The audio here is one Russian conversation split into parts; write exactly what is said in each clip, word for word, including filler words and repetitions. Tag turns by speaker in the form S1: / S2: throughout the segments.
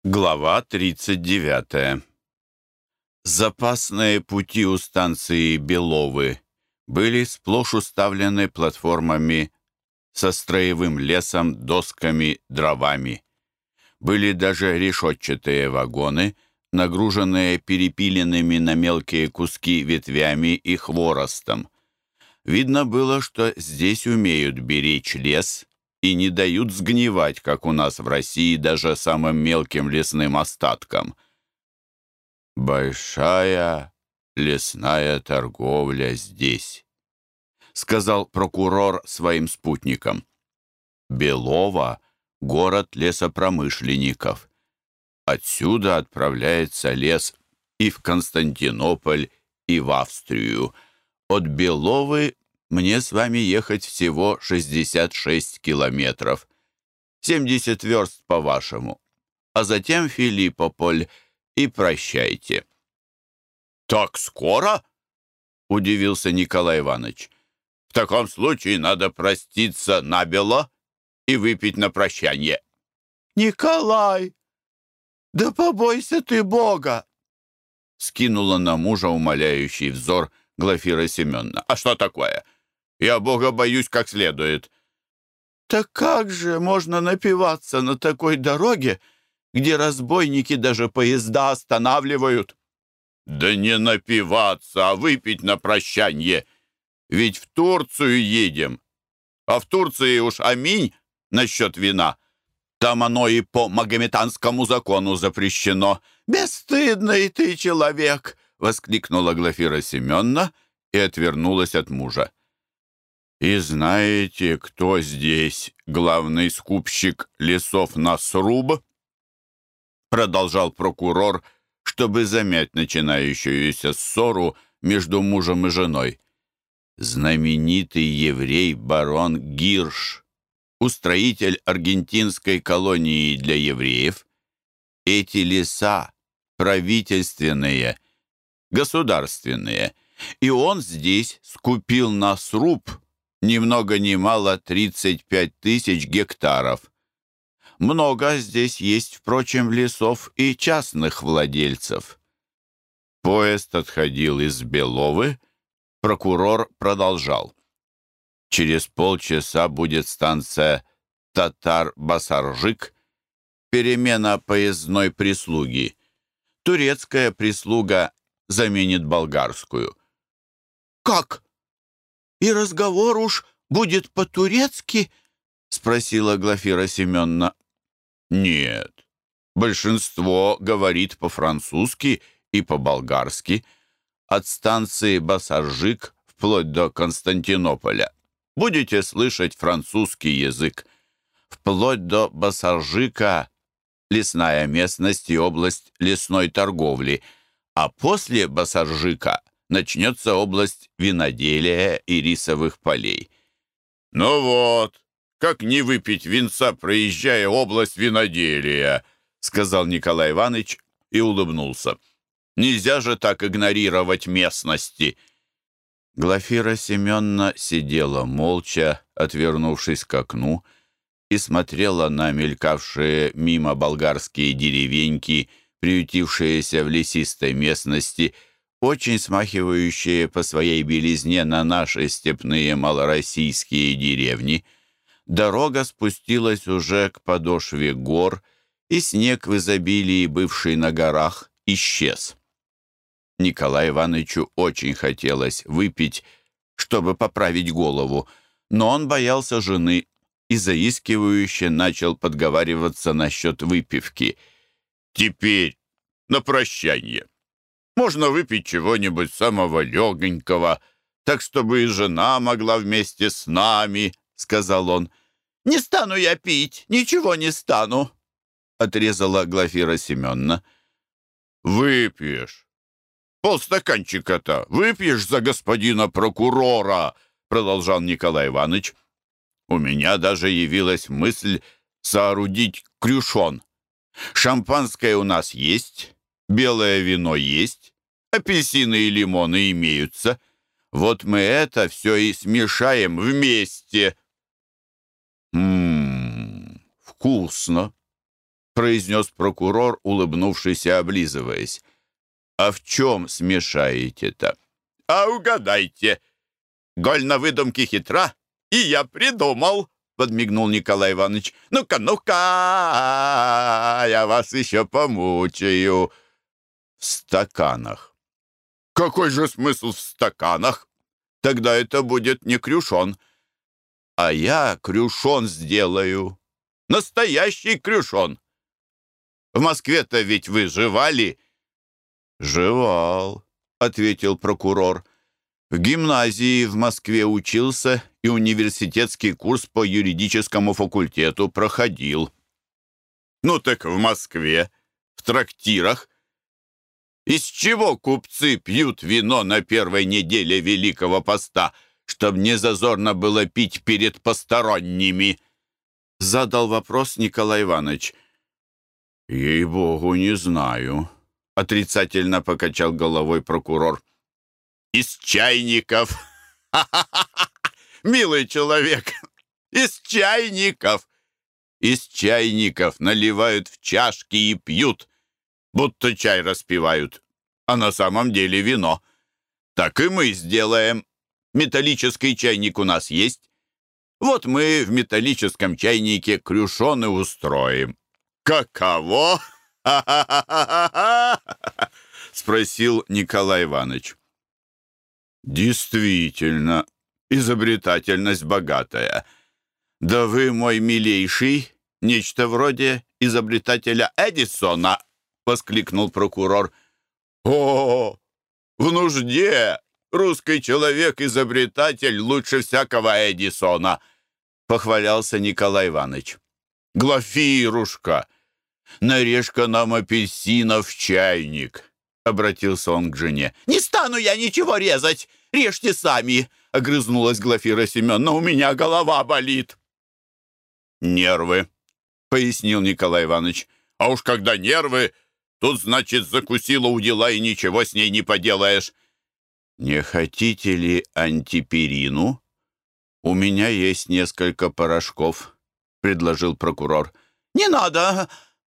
S1: Глава тридцать девятая. Запасные пути у станции Беловы были сплошь уставлены платформами со строевым лесом, досками, дровами. Были даже решетчатые вагоны, нагруженные перепиленными на мелкие куски ветвями и хворостом. Видно было, что здесь умеют беречь лес и не дают сгнивать, как у нас в России, даже самым мелким лесным остаткам. «Большая лесная торговля здесь», — сказал прокурор своим спутникам. «Белово — город лесопромышленников. Отсюда отправляется лес и в Константинополь, и в Австрию. От Беловы мне с вами ехать всего шестьдесят шесть километров, семьдесят верст по-вашему, а затем Филиппополь, и прощайте». «Так скоро?» — удивился Николай Иванович. «В таком случае надо проститься набело и выпить на прощание». «Николай, да побойся ты Бога!» — скинула на мужа умоляющий взор Глафира Семеновна. «А что такое? Я Бога боюсь как следует». «Так как же можно напиваться на такой дороге, где разбойники даже поезда останавливают?» «Да не напиваться, а выпить на прощанье. Ведь в Турцию едем. А в Турции уж аминь насчет вина. Там оно и по магометанскому закону запрещено». «Бесстыдный ты человек!» — воскликнула Глафира Семеновна и отвернулась от мужа. «И знаете, кто здесь главный скупщик лесов на сруб?» Продолжал прокурор, чтобы замять начинающуюся ссору между мужем и женой. «Знаменитый еврей барон Гирш, устроитель аргентинской колонии для евреев. Эти леса правительственные, государственные, и он здесь скупил на сруб ни много ни мало тридцать пять тысяч гектаров. Много здесь есть, впрочем, лесов и частных владельцев». Поезд отходил из Беловы, прокурор продолжал. «Через полчаса будет станция Татар-Басаржик, перемена поездной прислуги. Турецкая прислуга заменит болгарскую». «Как? И разговор уж будет по-турецки?» — спросила Глафира Семеновна. «Нет, большинство говорит по-французски и по-болгарски. От станции Басаржик вплоть до Константинополя будете слышать французский язык. Вплоть до Басаржика лесная местность и область лесной торговли, а после Басаржика начнется область виноделия и рисовых полей». «Ну вот, как не выпить винца, проезжая область виноделия», — сказал Николай Иванович и улыбнулся. «Нельзя же так игнорировать местности». Глафира Семеновна сидела молча, отвернувшись к окну, и смотрела на мелькавшие мимо болгарские деревеньки, приютившиеся в лесистой местности, очень смахивающие по своей белизне на наши степные малороссийские деревни. Дорога спустилась уже к подошве гор, и снег в изобилии, бывший на горах, исчез. Николаю Ивановичу очень хотелось выпить, чтобы поправить голову, но он боялся жены и заискивающе начал подговариваться насчет выпивки. «Теперь на прощанье можно выпить чего-нибудь самого легонького, так чтобы и жена могла вместе с нами», — сказал он. «Не стану я пить, ничего не стану», — отрезала Глафира Семеновна. «Выпьешь. Полстаканчика-то выпьешь за господина прокурора», — продолжал Николай Иванович. «У меня даже явилась мысль соорудить крюшон. Шампанское у нас есть, белое вино есть, апельсины и лимоны имеются. Вот мы это все и смешаем вместе». «Ммм, вкусно», произнес прокурор, улыбнувшись и облизываясь. «А в чем смешаете-то?» «А угадайте! Голь на выдумке хитра, и я придумал!» — подмигнул Николай Иванович. «Ну-ка, ну-ка, я вас еще помучаю!» «В стаканах». «Какой же смысл в стаканах? Тогда это будет не крюшон». «А я крюшон сделаю. Настоящий крюшон. В Москве-то ведь вы жевали?» «Жевал», — ответил прокурор. «В гимназии в Москве учился и университетский курс по юридическому факультету проходил». «Ну так в Москве, в трактирах. Из чего купцы пьют вино на первой неделе Великого Поста, чтоб не зазорно было пить перед посторонними?» Задал вопрос Николай Иванович. «Ей-богу, не знаю», — отрицательно покачал головой прокурор. «Из чайников! Милый человек, из чайников! Из чайников наливают в чашки и пьют, будто чай распивают, а на самом деле вино. Так и мы сделаем. Металлический чайник у нас есть. Вот мы в металлическом чайнике крюшоны устроим». «Каково?» — спросил Николай Иванович. «Действительно, изобретательность богатая. Да вы, мой милейший, нечто вроде изобретателя Эдисона!» — воскликнул прокурор. «О, в нужде русский человек-изобретатель лучше всякого Эдисона!» — похвалялся Николай Иванович. «Глафирушка, нарежь-ка нам апельсинов в чайник», — обратился он к жене. «Не стану я ничего резать, режьте сами», — огрызнулась Глафира Семеновна. «У меня голова болит». «Нервы», — пояснил Николай Иванович. «А уж когда нервы, тут, значит, закусила у дела и ничего с ней не поделаешь». «Не хотите ли антиперину? У меня есть несколько порошков», — предложил прокурор. «Не надо.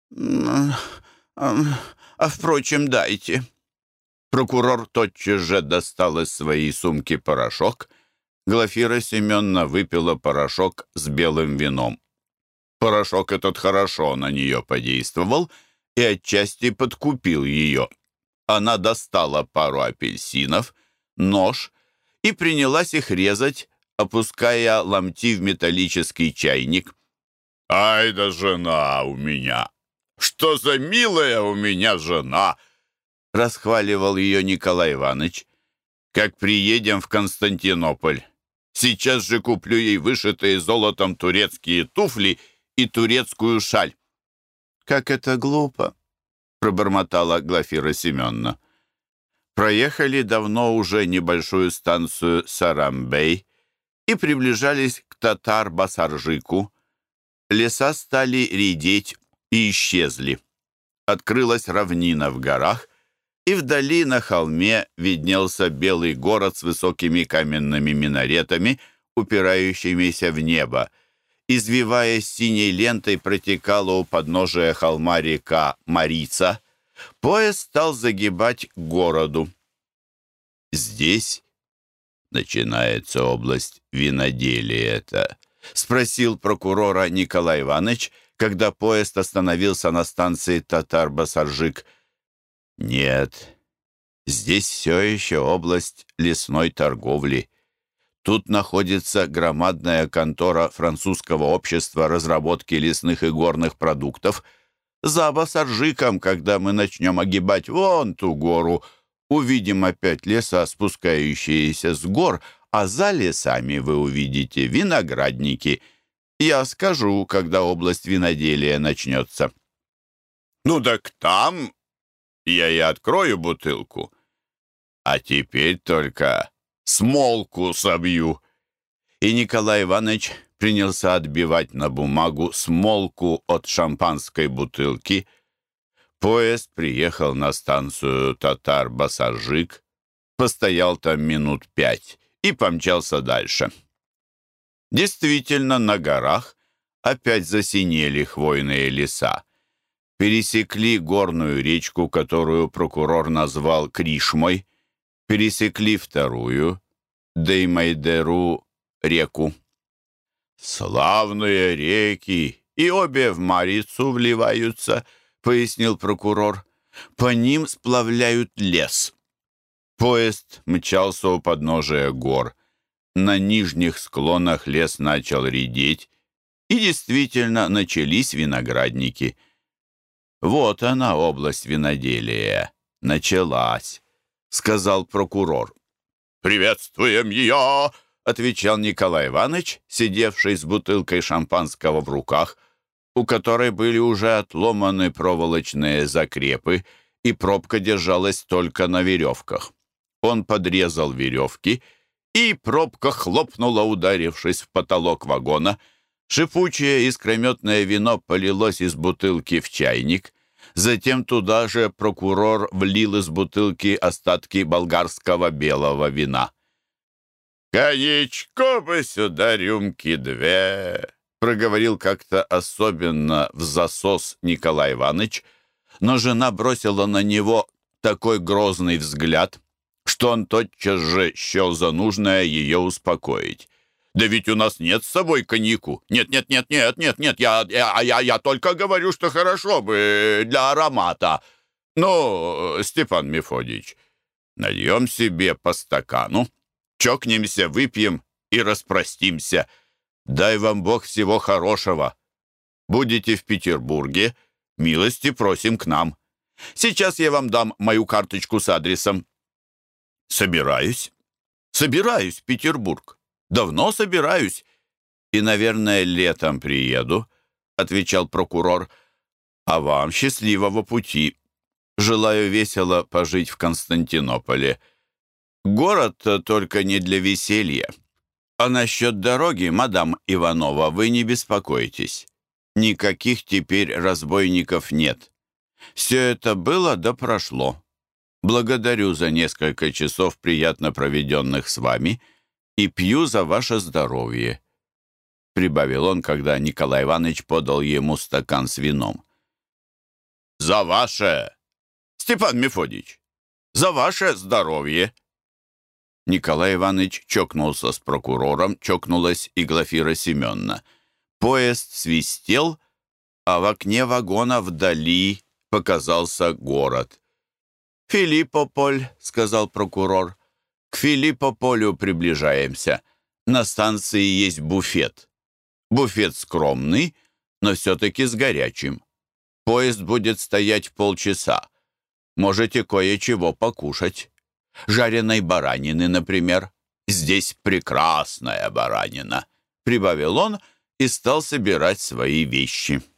S1: А, впрочем, дайте». Прокурор тотчас же достал из своей сумки порошок. Глафира Семеновна выпила порошок с белым вином. Порошок этот хорошо на нее подействовал и отчасти подкупил ее. Она достала пару апельсинов, нож и принялась их резать, опуская ломти в металлический чайник. «Ай да жена у меня! Что за милая у меня жена!» — расхваливал ее Николай Иванович. «Как приедем в Константинополь, сейчас же куплю ей вышитые золотом турецкие туфли и турецкую шаль». «Как это глупо!» — пробормотала Глафира Семеновна. Проехали давно уже небольшую станцию Сарамбей и приближались к Татар-Басаржику. Леса стали редеть и исчезли. Открылась равнина в горах, и вдали на холме виднелся белый город с высокими каменными минаретами, упирающимися в небо. Извиваясь синей лентой, протекала у подножия холма река Марица. Поезд стал загибать к городу. «Здесь начинается область виноделия-то?» — спросил прокурора Николай Иванович, когда поезд остановился на станции Татар-Басаржик. «Нет, здесь все еще область лесной торговли. Тут находится громадная контора французского общества разработки лесных и горных продуктов. За Басаржиком, когда мы начнем огибать вон ту гору, увидим опять леса, спускающиеся с гор, а за лесами вы увидите виноградники. Я скажу, когда область виноделия начнется». «Ну так там я и открою бутылку. А теперь только смолку собью». И Николай Иванович принялся отбивать на бумагу смолку от шампанской бутылки. Поезд приехал на станцию Татар-Басаржик, постоял там минут пять и помчался дальше. Действительно, на горах опять засинели хвойные леса. пересекли горную речку, которую прокурор назвал Кришмой, пересекли вторую, Деймайдеру, реку. «Славные реки, и обе в Марицу вливаются», — пояснил прокурор. «По ним сплавляют лес». Поезд мчался у подножия гор. На нижних склонах лес начал редеть, и действительно начались виноградники. «Вот она, область виноделия, началась», — сказал прокурор. «Приветствуем ее!» — отвечал Николай Иванович, сидевший с бутылкой шампанского в руках, у которой были уже отломаны проволочные закрепы, и пробка держалась только на веревках. Он подрезал веревки, и пробка хлопнула, ударившись в потолок вагона. Шипучее искрометное вино полилось из бутылки в чайник. Затем туда же прокурор влил из бутылки остатки болгарского белого вина. «Коньячку бы сюда рюмки две», — проговорил как-то особенно в засос Николай Иванович, но жена бросила на него такой грозный взгляд, что он тотчас же счел за нужное ее успокоить. «Да ведь у нас нет с собой коньяку. Нет, нет, нет, нет, нет, нет, я, я, я, я только говорю, что хорошо бы для аромата. Ну, Степан Мефодич, нальем себе по стакану, чокнемся, выпьем и распростимся. Дай вам Бог всего хорошего. Будете в Петербурге, милости просим к нам. Сейчас я вам дам мою карточку с адресом». «Собираюсь. Собираюсь в Петербург. Давно собираюсь. И, наверное, летом приеду», — отвечал прокурор. «А вам счастливого пути. Желаю весело пожить в Константинополе. Город-то только не для веселья. А насчет дороги, мадам Иванова, вы не беспокойтесь. Никаких теперь разбойников нет. Все это было да прошло. Благодарю за несколько часов, приятно проведенных с вами, и пью за ваше здоровье», — прибавил он, когда Николай Иванович подал ему стакан с вином. «За ваше, Степан Мефодич, за ваше здоровье!» Николай Иванович чокнулся с прокурором, чокнулась и Глафира Семеновна. Поезд свистел, а в окне вагона вдали показался город. «Филиппополь», — сказал прокурор. «К Филиппополю приближаемся. На станции есть буфет. Буфет скромный, но все-таки с горячим. Поезд будет стоять полчаса. Можете кое-чего покушать. Жареной баранины, например. Здесь прекрасная баранина», — прибавил он и стал собирать свои вещи.